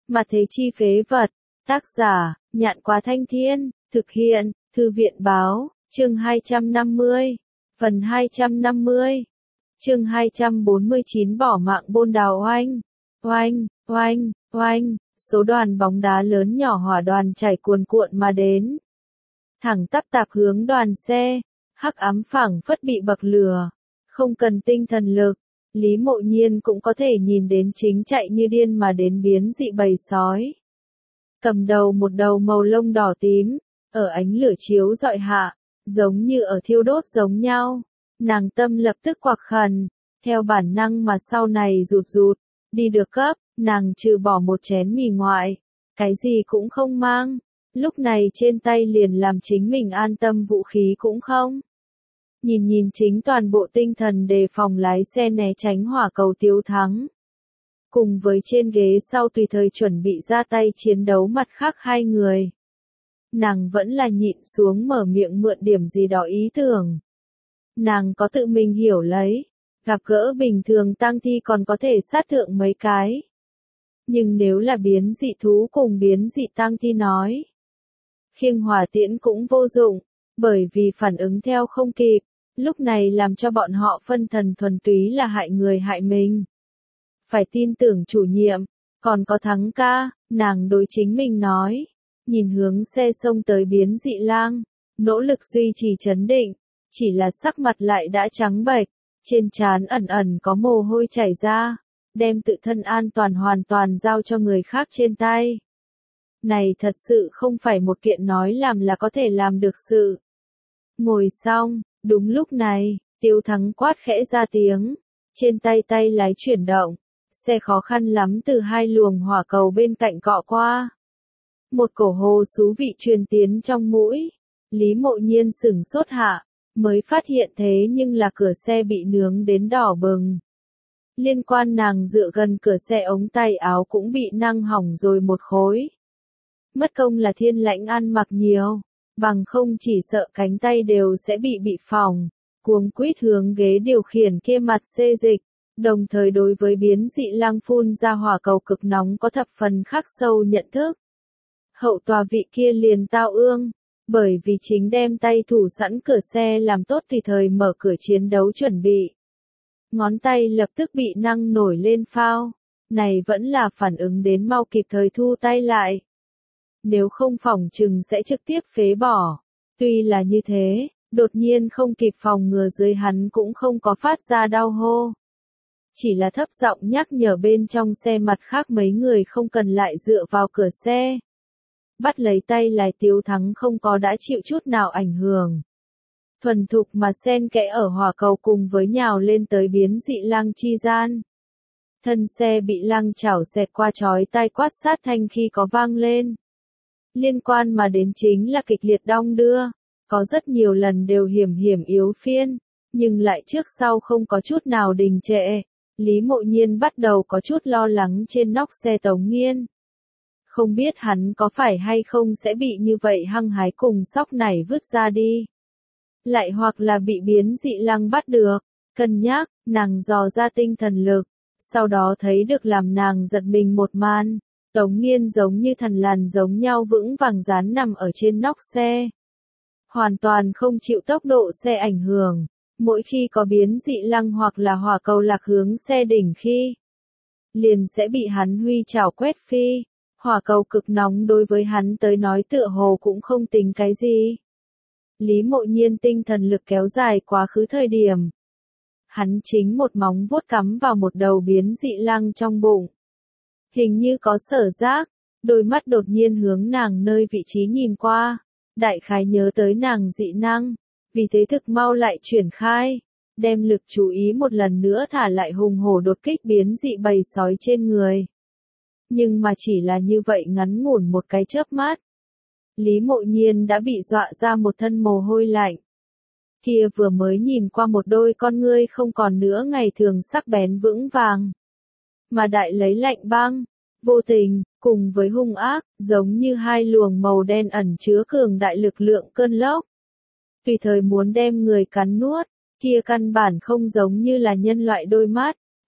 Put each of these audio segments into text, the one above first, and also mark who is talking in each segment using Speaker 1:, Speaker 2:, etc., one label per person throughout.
Speaker 1: Mà thế chi phế vật. Tác giả, Nhạn Quá Thanh Thiên, thực hiện, Thư viện Báo, chương 250, phần 250, chương 249 bỏ mạng bôn đào oanh, oanh, oanh, oanh, số đoàn bóng đá lớn nhỏ hỏa đoàn chảy cuồn cuộn mà đến. Thẳng tắp tạp hướng đoàn xe, hắc ám phảng phất bị bậc lửa, không cần tinh thần lực. Lý Mộ Nhiên cũng có thể nhìn đến chính chạy như điên mà đến biến dị bầy sói. Cầm đầu một đầu màu lông đỏ tím, ở ánh lửa chiếu rọi hạ, giống như ở thiêu đốt giống nhau. Nàng tâm lập tức quặc khẩn, theo bản năng mà sau này rụt rụt, đi được cấp, nàng trừ bỏ một chén mì ngoại, cái gì cũng không mang, lúc này trên tay liền làm chính mình an tâm vũ khí cũng không. Nhìn chính toàn bộ tinh thần đề phòng lái xe né tránh hỏa cầu Tiếu Thắng. Cùng với trên ghế sau tùy thời chuẩn bị ra tay chiến đấu mặt khác hai người. Nàng vẫn là nhịn xuống mở miệng mượn điểm gì đó ý tưởng. Nàng có tự mình hiểu lấy, gặp gỡ bình thường tang thi còn có thể sát thượng mấy cái. Nhưng nếu là biến dị thú cùng biến dị tang thi nói, khiêng hỏa tiễn cũng vô dụng, bởi vì phản ứng theo không kịp. Lúc này làm cho bọn họ phân thần thuần túy là hại người hại mình. Phải tin tưởng chủ nhiệm, còn có Thắng ca, nàng đối chính mình nói. Nhìn hướng xe xông tới biến dị lang, nỗ lực duy trì trấn định, chỉ là sắc mặt lại đã trắng bệch, trên trán ẩn ẩn có mồ hôi chảy ra, đem tự thân an toàn hoàn toàn giao cho người khác trên tay. Này thật sự không phải một kiện nói làm là có thể làm được sự. Ngồi xong. Đúng lúc này, Tiếu Thắng quát khẽ ra tiếng, trên tay lái chuyển động, xe khó khăn lắm từ hai luồng hỏa cầu bên cạnh cọ qua. Một cổ hồ xú vị truyền tiến trong mũi, Lý Mộ Nhiên sửng sốt hạ, mới phát hiện thế nhưng là cửa xe bị nướng đến đỏ bừng. Liên quan nàng dựa gần cửa xe ống tay áo cũng bị năng hỏng rồi một khối. Mất công là Thiên Lãnh ăn mặc nhiều. Bằng không chỉ sợ cánh tay đều sẽ bị phỏng, cuống quýt hướng ghế điều khiển kia mặt xê dịch, đồng thời đối với biến dị lang phun ra hỏa cầu cực nóng có thập phần khắc sâu nhận thức. Hậu tòa vị kia liền tao ương, bởi vì chính đem tay thủ sẵn cửa xe làm tốt tùy thời mở cửa chiến đấu chuẩn bị. Ngón tay lập tức bị năng nổi lên phao, này vẫn là phản ứng đến mau kịp thời thu tay lại. Nếu không phỏng chừng sẽ trực tiếp phế bỏ. Tuy là như thế, đột nhiên không kịp phòng ngừa dưới hắn cũng không có phát ra đau hô. Chỉ là thấp giọng nhắc nhở bên trong xe mặt khác mấy người không cần lại dựa vào cửa xe. Bắt lấy tay lái Tiếu Thắng không có đã chịu chút nào ảnh hưởng. Thuần thục mà xen kẽ ở hỏa cầu cùng với nhào lên tới biến dị lang chi gian. Thân xe bị lang chảo xẹt qua chói tai quát sát thanh khi có vang lên. Liên quan mà đến chính là kịch liệt đong đưa, có rất nhiều lần đều hiểm yếu phiên, nhưng lại trước sau không có chút nào đình trệ. Lý Mộ Nhiên bắt đầu có chút lo lắng trên nóc xe Tống Nghiên. Không biết hắn có phải hay không sẽ bị như vậy hăng hái cùng sóc này vứt ra đi. Lại hoặc là bị biến dị lang bắt được, cân nhắc, nàng dò ra tinh thần lực, sau đó thấy được làm nàng giật mình một màn. Tống Nghiên giống như thần lằn giống nhau vững vàng dán nằm ở trên nóc xe. Hoàn toàn không chịu tốc độ xe ảnh hưởng, mỗi khi có biến dị lăng hoặc là hỏa cầu lạc hướng xe đỉnh khi, liền sẽ bị hắn huy chảo quét phi. Hỏa cầu cực nóng đối với hắn tới nói tựa hồ cũng không tính cái gì. Lý Mộ Nhiên tinh thần lực kéo dài quá khứ thời điểm. Hắn chính một móng vuốt cắm vào một đầu biến dị lăng trong bụng. Hình như có sở giác, đôi mắt đột nhiên hướng nàng nơi vị trí nhìn qua, đại khái nhớ tới nàng dị năng, vì thế thực mau lại chuyển khai, đem lực chú ý một lần nữa thả lại hùng hổ đột kích biến dị bầy sói trên người. Nhưng mà chỉ là như vậy ngắn ngủn một cái chớp mắt. Lý Mộ Nhiên đã bị dọa ra một thân mồ hôi lạnh. Kia vừa mới nhìn qua một đôi con ngươi không còn nữa ngày thường sắc bén vững vàng. Mà đại lấy lạnh băng, vô tình, cùng với hung ác, giống như hai luồng màu đen ẩn chứa cường đại lực lượng cơn lốc. Tùy thời muốn đem người cắn nuốt, kia căn bản không giống như là nhân loại đôi mắt,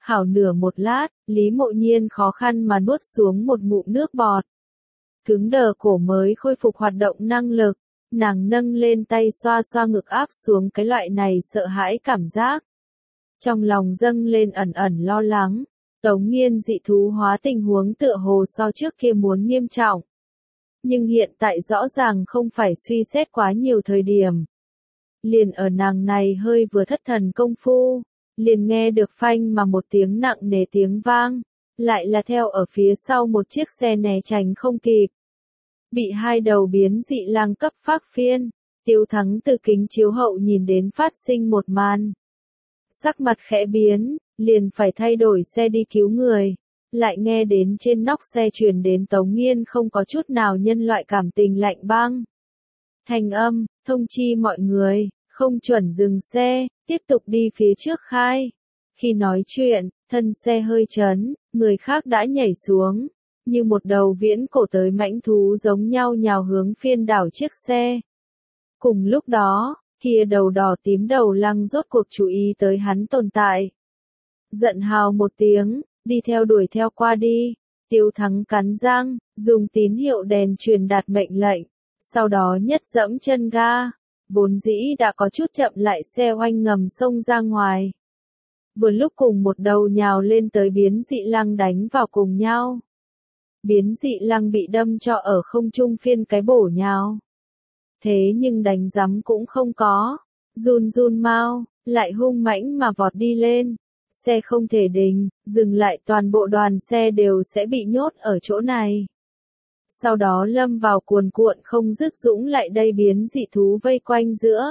Speaker 1: Hảo nửa một lát, Lý Mộ Nhiên khó khăn mà nuốt xuống một ngụm nước bọt. Cứng đờ cổ mới khôi phục hoạt động năng lực, nàng nâng lên tay xoa xoa ngực áp xuống cái loại này sợ hãi cảm giác. Trong lòng dâng lên ẩn ẩn lo lắng, Tống Nghiên dị thú hóa tình huống tựa hồ so trước kia muốn nghiêm trọng. Nhưng hiện tại rõ ràng không phải suy xét quá nhiều thời điểm. Liền ở nàng này hơi vừa thất thần công phu, liền nghe được phanh mà một tiếng nặng nề tiếng vang, lại là theo ở phía sau một chiếc xe né tránh không kịp. Bị hai đầu biến dị lang cấp phác phiên, Tiêu Thắng từ kính chiếu hậu nhìn đến phát sinh một màn. Sắc mặt khẽ biến, liền phải thay đổi xe đi cứu người. Lại nghe đến trên nóc xe truyền đến Tống Nghiên không có chút nào nhân loại cảm tình lạnh băng. Thành âm, thông chi mọi người, không chuẩn dừng xe, tiếp tục đi phía trước khai. Khi nói chuyện, thân xe hơi chấn, người khác đã nhảy xuống, như một đầu viễn cổ tới mãnh thú giống nhau nhào hướng phiên đảo chiếc xe. Cùng lúc đó, kia đầu đỏ tím đầu lăng rốt cuộc chú ý tới hắn tồn tại. Giận hào một tiếng, đi theo đuổi theo qua đi, Tiêu Thắng cắn răng, dùng tín hiệu đèn truyền đạt mệnh lệnh, sau đó nhất dẫm chân ga, vốn dĩ đã có chút chậm lại xe oanh ngầm xông ra ngoài. Vừa lúc cùng một đầu nhào lên tới biến dị lăng đánh vào cùng nhau. Biến dị lăng bị đâm cho ở không trung phiên cái bổ nhào. Thế nhưng đánh giấm cũng không có, run run mau, lại hung mãnh mà vọt đi lên. Xe không thể đình, dừng lại toàn bộ đoàn xe đều sẽ bị nhốt ở chỗ này. Sau đó lâm vào cuồn cuộn không dứt dũng lại đây biến dị thú vây quanh giữa.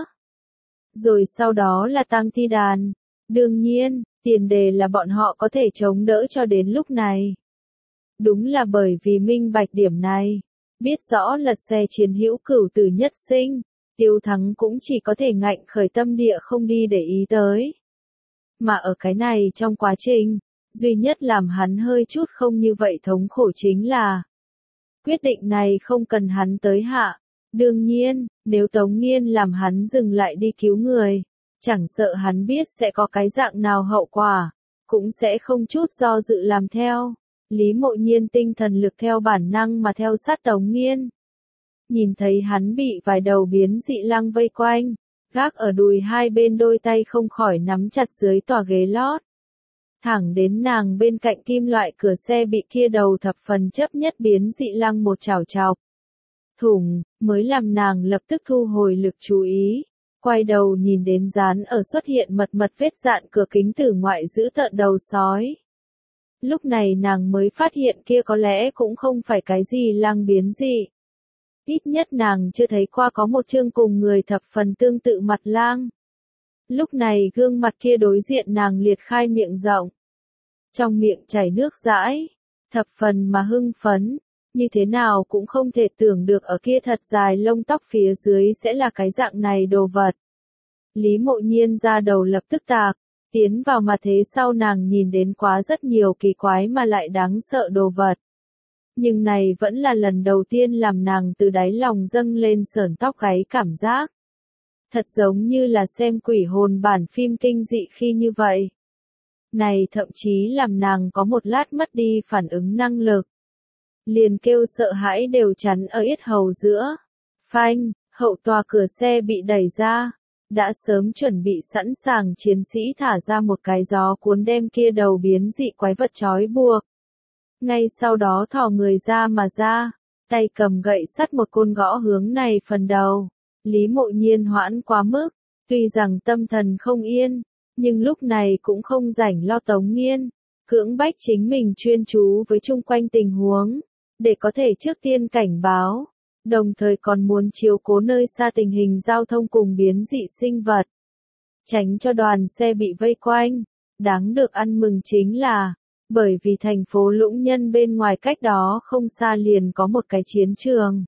Speaker 1: Rồi sau đó là tang thi đàn. Đương nhiên, tiền đề là bọn họ có thể chống đỡ cho đến lúc này. Đúng là bởi vì minh bạch điểm này, biết rõ lật xe chiến hữu cửu tử nhất sinh, Tiêu Thắng cũng chỉ có thể ngạnh khởi tâm địa không đi để ý tới. Mà ở cái này trong quá trình, duy nhất làm hắn hơi chút không như vậy thống khổ chính là quyết định này không cần hắn tới hạ. Đương nhiên, nếu Tống Nghiên làm hắn dừng lại đi cứu người, chẳng sợ hắn biết sẽ có cái dạng nào hậu quả, cũng sẽ không chút do dự làm theo. Lý Mộ Nhiên tinh thần lực theo bản năng mà theo sát Tống Nghiên. Nhìn thấy hắn bị vài đầu biến dị lăng vây quanh, gác ở đùi hai bên đôi tay không khỏi nắm chặt dưới tòa ghế lót. Thẳng đến nàng bên cạnh kim loại cửa xe bị kia đầu thập phần chấp nhất biến dị lăng một chảo chọc thủng, mới làm nàng lập tức thu hồi lực chú ý. Quay đầu nhìn đến dán ở xuất hiện mật mật vết dạn cửa kính tử ngoại giữ tợn đầu sói. Lúc này nàng mới phát hiện kia có lẽ cũng không phải cái gì lăng biến dị. Ít nhất nàng chưa thấy qua có một chương cùng người thập phần tương tự mặt lang. Lúc này gương mặt kia đối diện nàng liệt khai miệng rộng. Trong miệng chảy nước dãi, thập phần mà hưng phấn, như thế nào cũng không thể tưởng được ở kia thật dài lông tóc phía dưới sẽ là cái dạng này đồ vật. Lý Mộ Nhiên ra đầu lập tức tạc, tiến vào mà thế sau nàng nhìn đến quá rất nhiều kỳ quái mà lại đáng sợ đồ vật. Nhưng này vẫn là lần đầu tiên làm nàng từ đáy lòng dâng lên sởn tóc gáy cảm giác. Thật giống như là xem quỷ hồn bản phim kinh dị khi như vậy. Này thậm chí làm nàng có một lát mất đi phản ứng năng lực. Liền kêu sợ hãi đều chắn ở yết hầu giữa. Phanh, hậu tòa cửa xe bị đẩy ra. Đã sớm chuẩn bị sẵn sàng chiến sĩ thả ra một cái gió cuốn đem kia đầu biến dị quái vật trói buộc. Ngay sau đó thò người ra mà ra, tay cầm gậy sắt một côn gõ hướng này phần đầu. Lý Mộ Nhiên hoãn quá mức, tuy rằng tâm thần không yên, nhưng lúc này cũng không rảnh lo Tống Nghiên, cưỡng bách chính mình chuyên chú với chung quanh tình huống, để có thể trước tiên cảnh báo, đồng thời còn muốn chiếu cố nơi xa tình hình giao thông cùng biến dị sinh vật. Tránh cho đoàn xe bị vây quanh, đáng được ăn mừng chính là, bởi vì thành phố Lũng Nhân bên ngoài cách đó không xa liền có một cái chiến trường.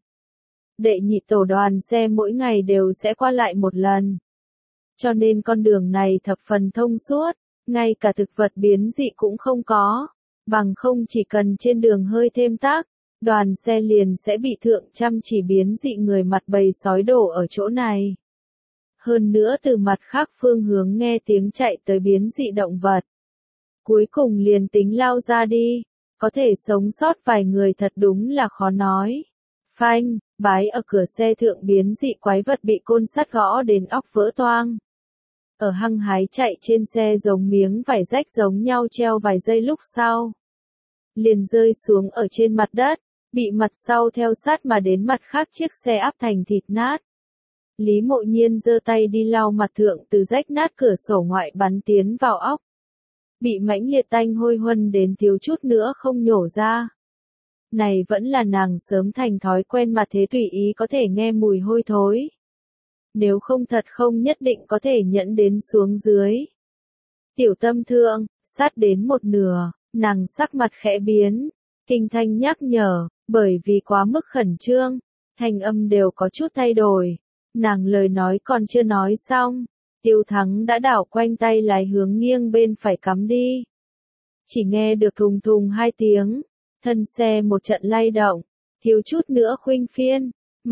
Speaker 1: Đệ nhị tổ đoàn xe mỗi ngày đều sẽ qua lại một lần. Cho nên con đường này thập phần thông suốt, ngay cả thực vật biến dị cũng không có. Bằng không chỉ cần trên đường hơi thêm tác, đoàn xe liền sẽ bị thượng trăm chỉ biến dị người mặt bầy sói đổ ở chỗ này. Hơn nữa từ mặt khác phương hướng nghe tiếng chạy tới biến dị động vật. Cuối cùng liền tính lao ra đi, có thể sống sót vài người thật đúng là khó nói. Phanh, bái ở cửa xe thượng biến dị quái vật bị côn sắt gõ đến óc vỡ toang. Ở hăng hái chạy trên xe giống miếng vải rách giống nhau treo vài giây lúc sau. Liền rơi xuống ở trên mặt đất, bị mặt sau theo sát mà đến mặt khác chiếc xe áp thành thịt nát. Lý Mộ Nhiên giơ tay đi lau mặt thượng từ rách nát cửa sổ ngoại bắn tiến vào óc. Bị mãnh liệt tanh hôi huân đến thiếu chút nữa không nhổ ra. Này vẫn là nàng sớm thành thói quen mà thế tùy ý có thể nghe mùi hôi thối. Nếu không thật không nhất định có thể nhẫn đến xuống dưới. Tiểu tâm thượng, sát đến một nửa, nàng sắc mặt khẽ biến. Kinh thanh nhắc nhở, bởi vì quá mức khẩn trương, thanh âm đều có chút thay đổi. Nàng lời nói còn chưa nói xong, Tiêu Thắng đã đảo quanh tay lái hướng nghiêng bên phải cắm đi. Chỉ nghe được thùng thùng hai tiếng, thân xe một trận lay động, thiếu chút nữa khuynh phiên,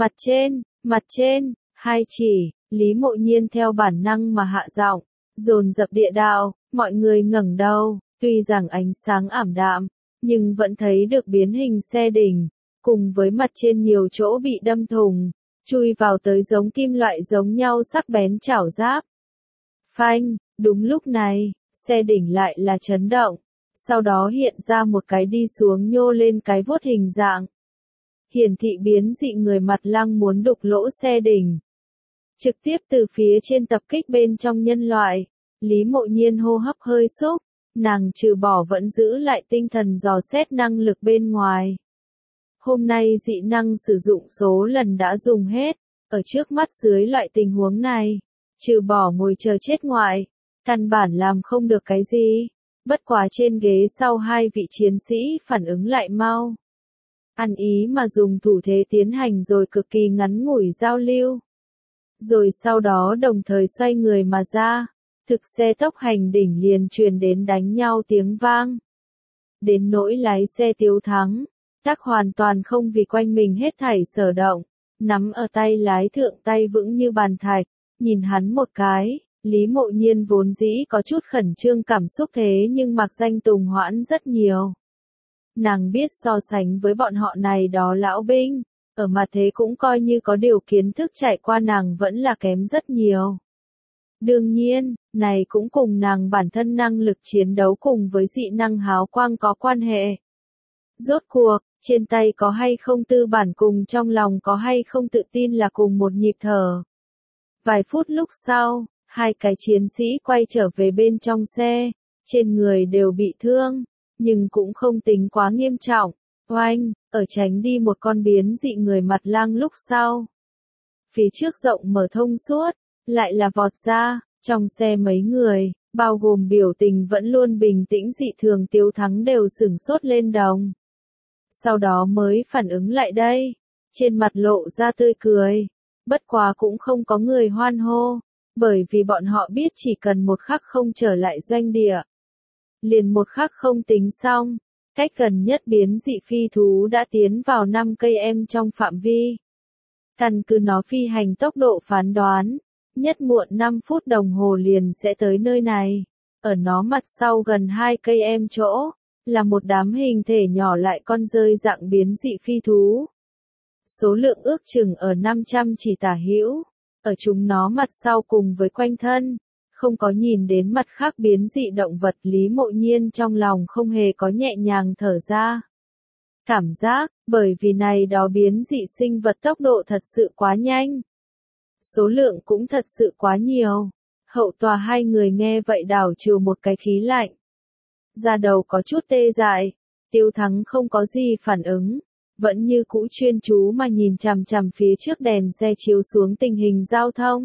Speaker 1: mặt trên, hai chỉ, Lý Mộ Nhiên theo bản năng mà hạ giọng, dồn dập địa đạo, mọi người ngẩng đầu, tuy rằng ánh sáng ảm đạm, nhưng vẫn thấy được biến hình xe đỉnh, cùng với mặt trên nhiều chỗ bị đâm thùng, chui vào tới giống kim loại giống nhau sắc bén chảo giáp. Phanh, đúng lúc này, xe đỉnh lại là chấn động, sau đó hiện ra một cái đi xuống nhô lên cái vuốt hình dạng. Hiển thị biến dị người mặt lăng muốn đục lỗ xe đỉnh. Trực tiếp từ phía trên tập kích bên trong nhân loại, Lý Mộ Nhiên hô hấp hơi xúc, nàng trừ bỏ vẫn giữ lại tinh thần dò xét năng lực bên ngoài. Hôm nay dị năng sử dụng số lần đã dùng hết, ở trước mắt dưới loại tình huống này, trừ bỏ ngồi chờ chết ngoại, căn bản làm không được cái gì. Bất quá trên ghế sau hai vị chiến sĩ phản ứng lại mau. Ăn ý mà dùng thủ thế tiến hành rồi cực kỳ ngắn ngủi giao lưu. Rồi sau đó đồng thời xoay người mà ra, thực xe tốc hành đỉnh liền truyền đến đánh nhau tiếng vang. Đến nỗi lái xe Tiêu Thắng, tắc hoàn toàn không vì quanh mình hết thảy sở động, nắm ở tay lái thượng tay vững như bàn thạch, nhìn hắn một cái. Lý Mộ Nhiên vốn dĩ có chút khẩn trương cảm xúc thế nhưng mặc danh tùng hoãn rất nhiều. Nàng biết so sánh với bọn họ này đó lão binh, ở mặt thế cũng coi như có điều kiến thức trải qua nàng vẫn là kém rất nhiều. Đương nhiên, này cũng cùng nàng bản thân năng lực chiến đấu cùng với dị năng háo quang có quan hệ. Rốt cuộc, trên tay có hay không tư bản cùng trong lòng có hay không tự tin là cùng một nhịp thở. Vài phút lúc sau, hai cái chiến sĩ quay trở về bên trong xe, trên người đều bị thương, nhưng cũng không tính quá nghiêm trọng. Oanh, ở tránh đi một con biến dị người mặt lang lúc sau. Phía trước rộng mở thông suốt, lại là vọt ra, trong xe mấy người, bao gồm biểu tình vẫn luôn bình tĩnh dị thường Tiêu Thắng đều sửng sốt lên đồng. Sau đó mới phản ứng lại đây, trên mặt lộ ra tươi cười, bất quá cũng không có người hoan hô. Bởi vì bọn họ biết chỉ cần một khắc không trở lại doanh địa. Liền một khắc không tính xong, cách gần nhất biến dị phi thú đã tiến vào 5 cây em trong phạm vi. Căn cứ nó phi hành tốc độ phán đoán, nhất muộn 5 phút đồng hồ liền sẽ tới nơi này. Ở nó mặt sau gần 2 cây em chỗ, là một đám hình thể nhỏ lại con rơi dạng biến dị phi thú. Số lượng ước chừng ở 500 chỉ tả hữu. Ở chúng nó mặt sau cùng với quanh thân, không có nhìn đến mặt khác biến dị động vật. Lý Mộ Nhiên trong lòng không hề có nhẹ nhàng thở ra. Cảm giác, bởi vì này đó biến dị sinh vật tốc độ thật sự quá nhanh. Số lượng cũng thật sự quá nhiều. Hậu tòa hai người nghe vậy đảo trừ một cái khí lạnh. Da đầu có chút tê dại, Tiêu Thắng không có gì phản ứng. Vẫn như cũ chuyên chú mà nhìn chằm chằm phía trước đèn xe chiếu xuống tình hình giao thông.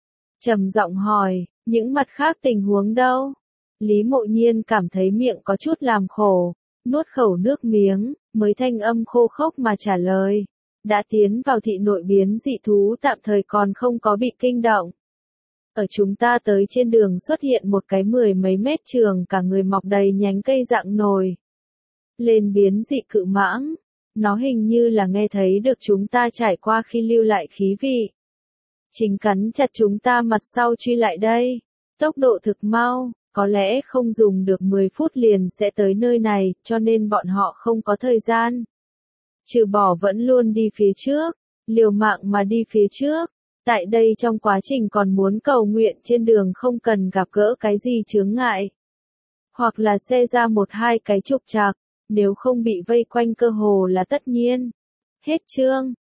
Speaker 1: Trầm giọng hỏi, những mặt khác tình huống đâu? Lý Mộ Nhiên cảm thấy miệng có chút làm khổ, nuốt khẩu nước miếng, mới thanh âm khô khốc mà trả lời. Đã tiến vào thị nội biến dị thú tạm thời còn không có bị kinh động. Ở chúng ta tới trên đường xuất hiện một cái 10 mấy mét trường cả người mọc đầy nhánh cây dạng nồi. Lên biến dị cự mãng. Nó hình như là nghe thấy được chúng ta trải qua khi lưu lại khí vị. Chính cắn chặt chúng ta mặt sau truy lại đây. Tốc độ thực mau, có lẽ không dùng được 10 phút liền sẽ tới nơi này, cho nên bọn họ không có thời gian. Trừ bỏ vẫn luôn đi phía trước, liều mạng mà đi phía trước. Tại đây trong quá trình còn muốn cầu nguyện trên đường không cần gặp gỡ cái gì chướng ngại. Hoặc là xe ra một hai cái trục trặc, nếu không bị vây quanh cơ hồ là tất nhiên. Hết chương.